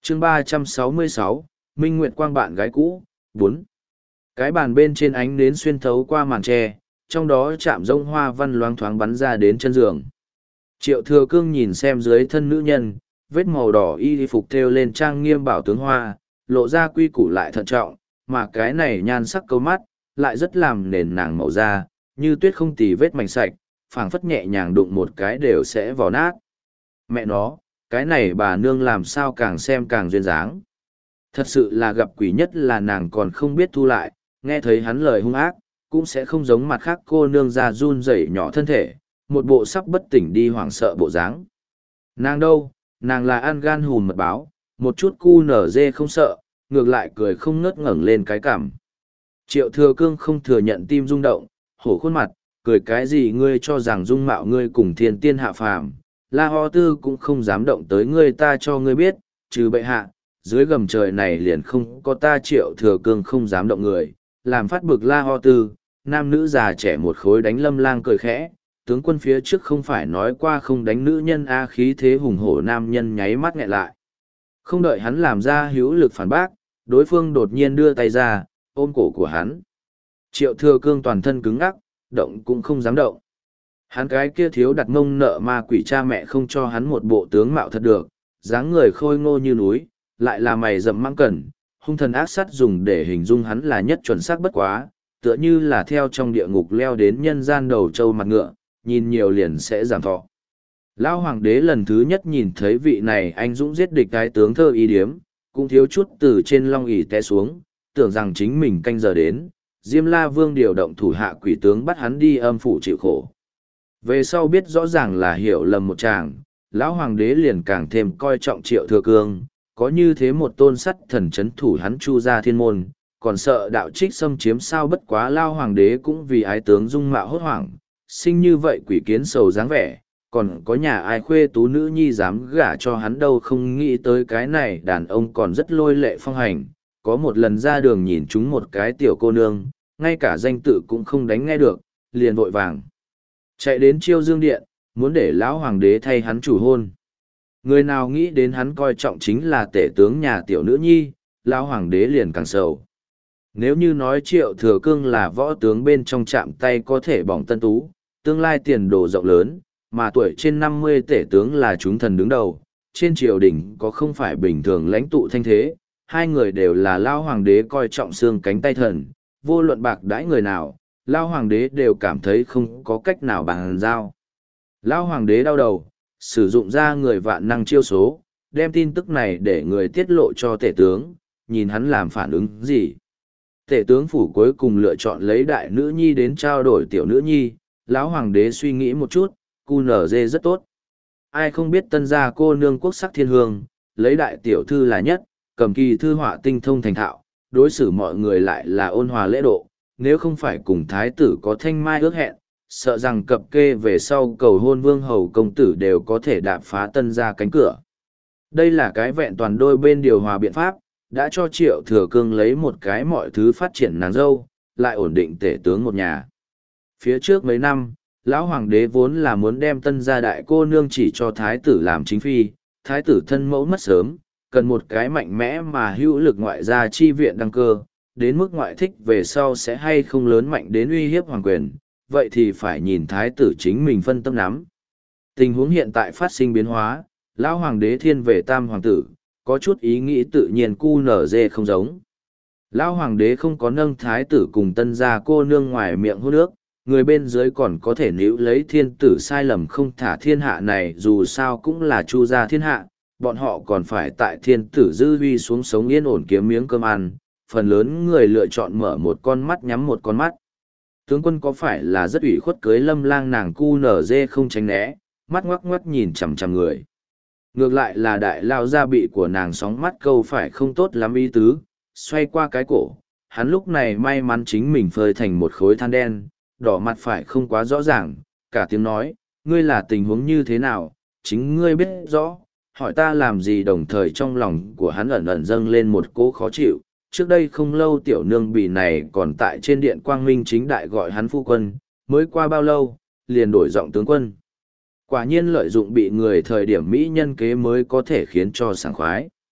chương 366, Minh Nguyệt Quang bạn gái cũ, 4. Cái bàn bên trên ánh nến xuyên thấu qua màn tre, trong đó chạm rông hoa văn loáng thoáng bắn ra đến chân giường. Triệu Thừa Cương nhìn xem dưới thân nữ nhân, vết màu đỏ y phục thêu lên trang nghiêm bảo tướng hoa, lộ ra quy củ lại thận trọng, mà cái này nhan sắc câu mắt, lại rất làm nền nàng màu da, như tuyết không tì vết mảnh sạch, phảng phất nhẹ nhàng đụng một cái đều sẽ vò nát. Mẹ nó, cái này bà nương làm sao càng xem càng duyên dáng. Thật sự là gặp quỷ nhất là nàng còn không biết thu lại, nghe thấy hắn lời hung ác, cũng sẽ không giống mặt khác cô nương ra run rẩy nhỏ thân thể, một bộ sắp bất tỉnh đi hoảng sợ bộ dáng. Nàng đâu, nàng là ăn gan hùm mật báo, một chút cu nở dê không sợ, ngược lại cười không ngớt ngẩng lên cái cằm. Triệu Thừa Cương không thừa nhận tim rung động, hổ khuôn mặt, cười cái gì ngươi cho rằng dung mạo ngươi cùng thiên tiên hạ phàm, La Ho Tư cũng không dám động tới ngươi, ta cho ngươi biết, trừ bệ hạ, dưới gầm trời này liền không có ta Triệu Thừa Cương không dám động người, làm phát bực La Ho Tư, nam nữ già trẻ một khối đánh Lâm Lang cười khẽ, tướng quân phía trước không phải nói qua không đánh nữ nhân a, khí thế hùng hổ nam nhân nháy mắt nghẹn lại. Không đợi hắn làm ra hữu lực phản bác, đối phương đột nhiên đưa tay ra, ôm cổ của hắn. Triệu Thừa Cương toàn thân cứng ngắc, động cũng không dám động. Hắn cái kia thiếu đặt mông nợ ma quỷ cha mẹ không cho hắn một bộ tướng mạo thật được, dáng người khôi ngô như núi, lại là mày rậm măng cẩn, hung thần ác sát dùng để hình dung hắn là nhất chuẩn xác bất quá, tựa như là theo trong địa ngục leo đến nhân gian đầu trâu mặt ngựa, nhìn nhiều liền sẽ giảm thọ. Lão hoàng đế lần thứ nhất nhìn thấy vị này anh dũng giết địch cái tướng thơ y điếm, cũng thiếu chút từ trên long ỷ té xuống, tưởng rằng chính mình canh giờ đến, Diêm La Vương điều động thủ hạ quỷ tướng bắt hắn đi âm phủ chịu khổ. Về sau biết rõ ràng là hiểu lầm một chàng, lão hoàng đế liền càng thêm coi trọng Triệu Thừa Cương, có như thế một tôn sắt thần chấn thủ hắn Chu gia thiên môn, còn sợ đạo trích xâm chiếm sao, bất quá lao hoàng đế cũng vì ái tướng dung mạo hốt hoảng, sinh như vậy quỷ kiến sầu dáng vẻ, còn có nhà ai khuê tú nữ nhi dám gả cho hắn đâu, không nghĩ tới cái này đàn ông còn rất lôi lệ phong hành, có một lần ra đường nhìn chúng một cái tiểu cô nương, ngay cả danh tự cũng không đánh nghe được, liền vội vàng chạy đến Chiêu Dương Điện, muốn để lão hoàng đế thay hắn chủ hôn. Người nào nghĩ đến hắn coi trọng chính là tể tướng nhà tiểu nữ nhi, lão hoàng đế liền càng sầu. Nếu như nói Triệu Thừa Cương là võ tướng bên trong chạm tay có thể bỏng tân tú, tương lai tiền đồ rộng lớn, mà tuổi trên 50 tể tướng là chúng thần đứng đầu, trên triều đình có không phải bình thường lãnh tụ thanh thế, hai người đều là lao hoàng đế coi trọng xương cánh tay thần, vô luận bạc đãi người nào, lao hoàng đế đều cảm thấy không có cách nào bàn giao. Lao hoàng đế đau đầu, sử dụng ra người vạn năng chiêu số, đem tin tức này để người tiết lộ cho tể tướng, nhìn hắn làm phản ứng gì. Tể tướng phủ cuối cùng lựa chọn lấy đại nữ nhi đến trao đổi tiểu nữ nhi, lão hoàng đế suy nghĩ một chút, cu nở dê rất tốt. Ai không biết tân gia cô nương quốc sắc thiên hương, lấy đại tiểu thư là nhất, cầm kỳ thư họa tinh thông thành thạo, đối xử mọi người lại là ôn hòa lễ độ, nếu không phải cùng thái tử có thanh mai ước hẹn, sợ rằng cập kê về sau cầu hôn vương hầu công tử đều có thể đạp phá tân gia cánh cửa. Đây là cái vẹn toàn đôi bên điều hòa biện pháp, đã cho Triệu Thừa Cương lấy một cái mọi thứ phát triển nàng dâu, lại ổn định tể tướng một nhà. Phía trước mấy năm, lão hoàng đế vốn là muốn đem tân gia đại cô nương chỉ cho thái tử làm chính phi, thái tử thân mẫu mất sớm, cần một cái mạnh mẽ mà hữu lực ngoại gia chi viện đăng cơ, đến mức ngoại thích về sau sẽ hay không lớn mạnh đến uy hiếp hoàng quyền, vậy thì phải nhìn thái tử chính mình phân tâm nắm. Tình huống hiện tại phát sinh biến hóa, lão hoàng đế thiên về tam hoàng tử, có chút ý nghĩ tự nhiên cu nở dê không giống. Lão hoàng đế không có nâng thái tử cùng tân gia cô nương ngoài miệng hôn nước, người bên dưới còn có thể níu lấy thiên tử sai lầm không thả thiên hạ này, dù sao cũng là Chu gia thiên hạ, bọn họ còn phải tại thiên tử dư huy xuống sống yên ổn kiếm miếng cơm ăn, phần lớn người lựa chọn mở một con mắt nhắm một con mắt. Tướng quân có phải là rất ủy khuất cưới Lâm Lang, nàng cu nở dê không tránh né, mắt ngoắc ngoắc nhìn chằm chằm người. Ngược lại là đại lao gia bị của nàng sóng mắt câu phải không tốt lắm ý tứ, xoay qua cái cổ, hắn lúc này may mắn chính mình phơi thành một khối than đen, đỏ mặt phải không quá rõ ràng, cả tiếng nói, ngươi là tình huống như thế nào, chính ngươi biết rõ, hỏi ta làm gì, đồng thời trong lòng của hắn ẩn ẩn dâng lên một cỗ khó chịu. Trước đây không lâu tiểu nương bỉ này còn tại trên điện quang minh chính đại gọi hắn phu quân, mới qua bao lâu, liền đổi giọng tướng quân. Quả nhiên lợi dụng bị người thời điểm mỹ nhân kế mới có thể khiến cho sảng khoái.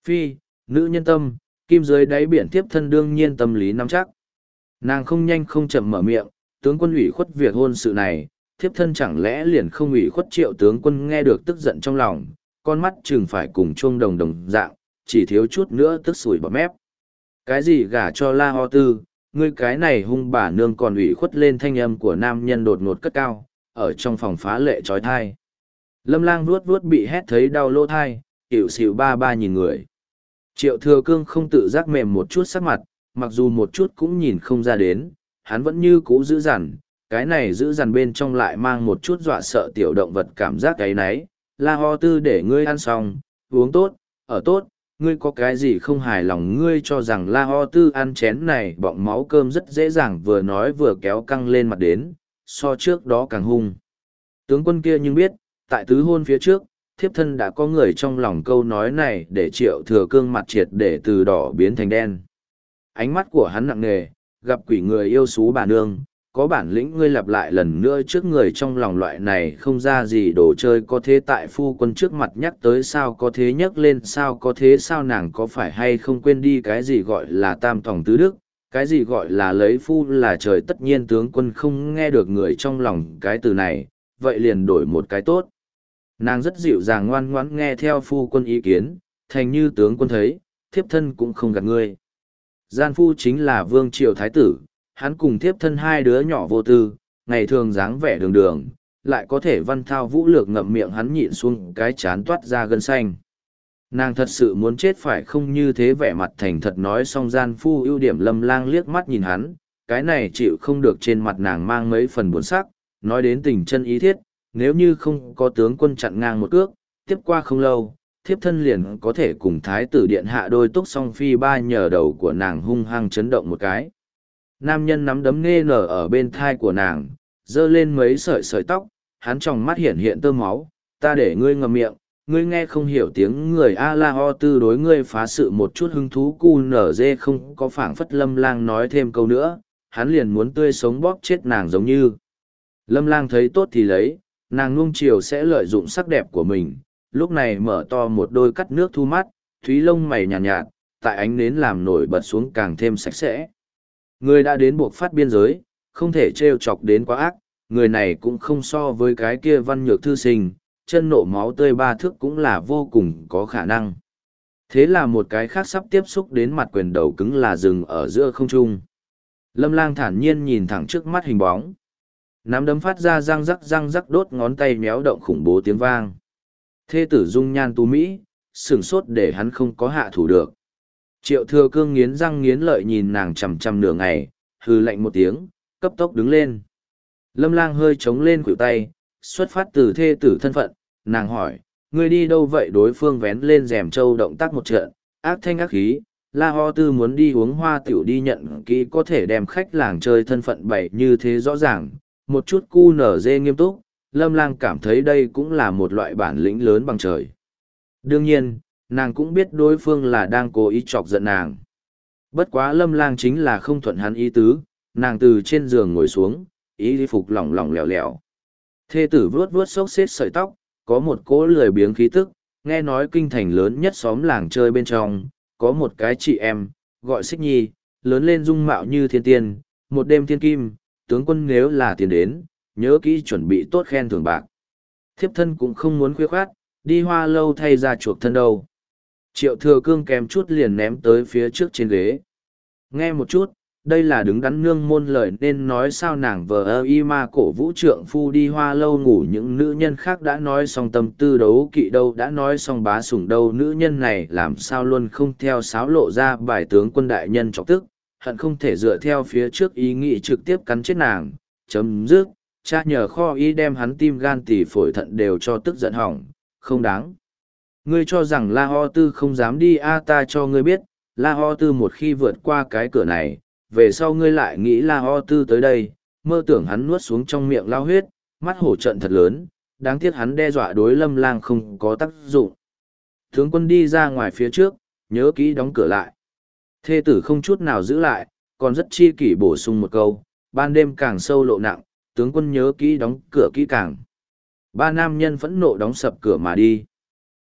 Phi, nữ nhân tâm, kim dưới đáy biển thiếp thân đương nhiên tâm lý nắm chắc. Nàng không nhanh không chậm mở miệng, tướng quân ủy khuất việc hôn sự này, thiếp thân chẳng lẽ liền không ủy khuất Triệu tướng quân nghe được tức giận trong lòng, con mắt chừng phải cùng chuông đồng đồng dạng, chỉ thiếu chút nữa tức sủi bọt mép. Cái gì gả cho La Ho Tư, ngươi cái này hung bà nương còn ủy khuất lên, thanh âm của nam nhân đột ngột cất cao, ở trong phòng phá lệ trói thai. Lâm Lang vuốt vuốt bị hét thấy đau lỗ thai, hiểu xỉu ba ba nhìn người. Triệu Thừa Cương không tự giác mềm một chút sắc mặt, mặc dù một chút cũng nhìn không ra đến, hắn vẫn như cũ giữ dằn, cái này giữ dằn bên trong lại mang một chút dọa sợ tiểu động vật cảm giác cái nấy. La Ho Tư để ngươi ăn xong, uống tốt, ở tốt, ngươi có cái gì không hài lòng, ngươi cho rằng La Ho Tư ăn chén này bọng máu cơm rất dễ dàng, vừa nói vừa kéo căng lên mặt đến, so trước đó càng hung. Tướng quân kia nhưng biết, tại tứ hôn phía trước, thiếp thân đã có người trong lòng câu nói này để Triệu Thừa Cương mặt triệt để từ đỏ biến thành đen. Ánh mắt của hắn nặng nề, gặp quỷ người yêu xú bà nương, có bản lĩnh ngươi lặp lại lần nữa trước người trong lòng loại này không ra gì đồ chơi, có thế tại phu quân trước mặt nhắc tới sao có thế, nhắc lên sao có thế, sao nàng có phải hay không quên đi cái gì gọi là tam tòng tứ đức, cái gì gọi là lấy phu là trời, tất nhiên tướng quân không nghe được người trong lòng cái từ này, vậy liền đổi một cái tốt. Nàng rất dịu dàng ngoan ngoãn nghe theo phu quân ý kiến, thành như tướng quân thấy, thiếp thân cũng không gạt ngươi. Gian phu chính là vương triều thái tử, hắn cùng thiếp thân hai đứa nhỏ vô tư, ngày thường dáng vẻ đường đường, lại có thể văn thao vũ lược, ngậm miệng hắn nhịn xuống cái chán toát ra gân xanh. Nàng thật sự muốn chết phải không, như thế vẻ mặt thành thật nói xong. Gian phu ưu điểm. Lâm Lang liếc mắt nhìn hắn, cái này chịu không được trên mặt nàng mang mấy phần buồn sắc, nói đến tình chân ý thiết, nếu như không có tướng quân chặn ngang một cước, tiếp qua không lâu, thiếp thân liền có thể cùng thái tử điện hạ đôi túc song phi ba, nhờ đầu của nàng hung hăng chấn động một cái. Nam nhân nắm đấm nghe nở ở bên thai của nàng, giơ lên mấy sợi sợi tóc, hắn trong mắt hiện hiện tơ máu, ta để ngươi ngậm miệng, ngươi nghe không hiểu tiếng người. A La Ho Tư đối ngươi phá sự một chút hứng thú cu nở dê không có, phảng phất. Lâm Lang nói thêm câu nữa, hắn liền muốn tươi sống bóp chết nàng giống như. Lâm Lang thấy tốt thì lấy, nàng nuông chiều sẽ lợi dụng sắc đẹp của mình, lúc này mở to một đôi cắt nước thu mắt, thúy lông mày nhàn nhạt, tại ánh nến làm nổi bật xuống càng thêm sạch sẽ. Người đã đến buộc phát biên giới, không thể trêu chọc đến quá ác, người này cũng không so với cái kia văn nhược thư sinh, chân nộ máu tươi ba thước cũng là vô cùng có khả năng. Thế là một cái khác sắp tiếp xúc đến mặt quyền đầu cứng là dừng ở giữa không trung. Lâm Lang thản nhiên nhìn thẳng trước mắt hình bóng. Nắm đấm phát ra răng rắc đốt ngón tay méo động khủng bố tiếng vang. Thê tử dung nhan tú Mỹ, sửng sốt để hắn không có hạ thủ được. Triệu Thừa Cương nghiến răng nghiến lợi nhìn nàng chằm chằm nửa ngày, hừ lạnh một tiếng, cấp tốc đứng lên. Lâm Lang hơi chống lên khuỷu tay, xuất phát từ thê tử thân phận, nàng hỏi, ngươi đi đâu vậy? Đối phương vén lên rèm trâu động tác một trận, ác thanh ác khí, La Ho Tư muốn đi uống hoa tiểu, đi nhận kỹ có thể đem khách làng chơi thân phận bày như thế rõ ràng, một chút cu nở dê nghiêm túc. Lâm Lang cảm thấy đây cũng là một loại bản lĩnh lớn bằng trời. Đương nhiên, nàng cũng biết đối phương là đang cố ý chọc giận nàng. Bất quá Lâm Lang chính là không thuận hắn ý tứ, nàng từ trên giường ngồi xuống, ý phục lỏng lỏng lẻo lẻo. Thê tử vuốt vuốt xốc xếp sợi tóc, có một cỗ lười biếng khí tức, nghe nói kinh thành lớn nhất xóm làng chơi bên trong, có một cái chị em, gọi Xích Nhi, lớn lên dung mạo như thiên tiên, một đêm thiên kim, tướng quân nếu là tiền đến, nhớ kỹ chuẩn bị tốt khen thưởng bạc. Thiếp thân cũng không muốn khuya khoát, đi Hoa Lâu thay ra chuộc thân đâu. Triệu Thừa Cương kèm chút liền ném tới phía trước trên ghế. Nghe một chút, đây là đứng đắn nương môn lời nên nói sao? Nàng vờ ơ y ma cổ vũ trượng phu đi Hoa Lâu ngủ, những nữ nhân khác đã nói xong tâm tư đấu kỵ đâu, đã nói xong bá sủng đâu, nữ nhân này làm sao luôn không theo sáo lộ ra bài tướng quân đại nhân chọc tức, hận không thể dựa theo phía trước ý nghĩ trực tiếp cắn chết nàng. Chấm dứt, cha nhờ kho y đem hắn tim gan tỳ phổi thận đều cho tức giận hỏng, không đáng. Ngươi cho rằng La Ho Tư không dám đi ta cho ngươi biết, La Ho Tư một khi vượt qua cái cửa này, về sau ngươi lại nghĩ La Ho Tư tới đây, mơ tưởng hắn nuốt xuống trong miệng lao huyết, mắt hổ trận thật lớn, đáng tiếc hắn đe dọa đối Lâm Lang không có tác dụng. Tướng quân đi ra ngoài phía trước, nhớ kỹ đóng cửa lại. Thê tử không chút nào giữ lại, còn rất chi kỷ bổ sung một câu, ban đêm càng sâu lộ nặng, tướng quân nhớ kỹ đóng cửa kỹ càng. Ba nam nhân phẫn nộ đóng sập cửa mà đi.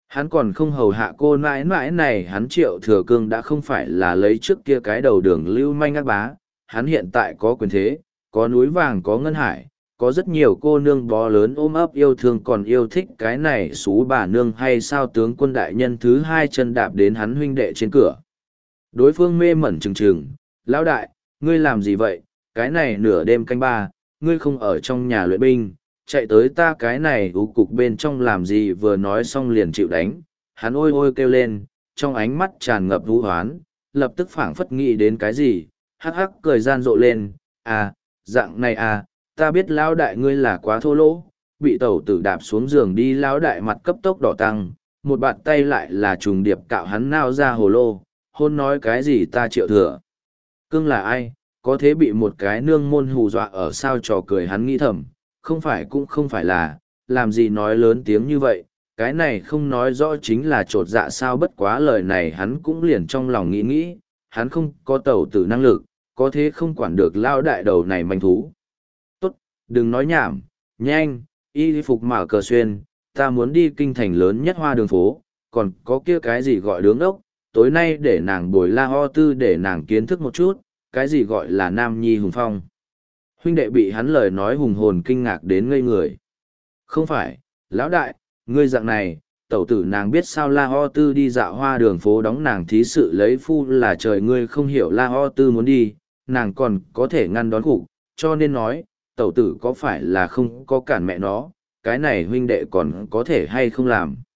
Hắn còn không hầu hạ cô nãi nãi này, hắn Triệu Thừa Cương đã không phải là lấy trước kia cái đầu đường lưu manh ác bá, hắn hiện tại có quyền thế, có núi vàng có ngân hải, có rất nhiều cô nương bó lớn ôm ấp yêu thương còn yêu thích cái này xú bà nương hay sao tướng quân đại nhân thứ hai chân đạp đến hắn huynh đệ trên cửa. Đối phương mê mẩn trừng trừng, lão đại, ngươi làm gì vậy, cái này nửa đêm canh ba, ngươi không ở trong nhà luyện binh, chạy tới ta cái này ú cục bên trong làm gì vừa nói xong liền chịu đánh, hắn ôi ôi kêu lên, trong ánh mắt tràn ngập vũ hoán, lập tức phảng phất nghĩ đến cái gì, hắc hắc cười gian rộ lên, à, dạng này à, ta biết lão đại ngươi là quá thô lỗ, bị tẩu tử đạp xuống giường đi lão đại mặt cấp tốc đỏ tăng, một bàn tay lại là trùng điệp cạo hắn nao ra hồ lô, hôn nói cái gì ta Triệu Thừa Cương là ai, có thế bị một cái nương môn hù dọa ở sao trò cười hắn nghĩ thầm, không phải cũng không phải là, làm gì nói lớn tiếng như vậy, cái này không nói rõ chính là trột dạ sao bất quá lời này hắn cũng liền trong lòng nghĩ, hắn không có tẩu tử năng lực, có thế không quản được lao đại đầu này manh thú. Tốt, đừng nói nhảm, nhanh, y phục mở cờ xuyên, ta muốn đi kinh thành lớn nhất hoa đường phố, còn có kia cái gì gọi đứng ốc, tối nay để nàng bồi La Ho Tư để nàng kiến thức một chút, cái gì gọi là nam nhi hùng phong. Huynh đệ bị hắn lời nói hùng hồn kinh ngạc đến ngây người. Không phải, lão đại, ngươi dạng này, tẩu tử nàng biết sao La Ho Tư đi dạo hoa đường phố đóng nàng thí sự lấy phu là trời, ngươi không hiểu La Ho Tư muốn đi, nàng còn có thể ngăn đón cục, cho nên nói, tẩu tử có phải là không có cản mẹ nó, cái này huynh đệ còn có thể hay không làm.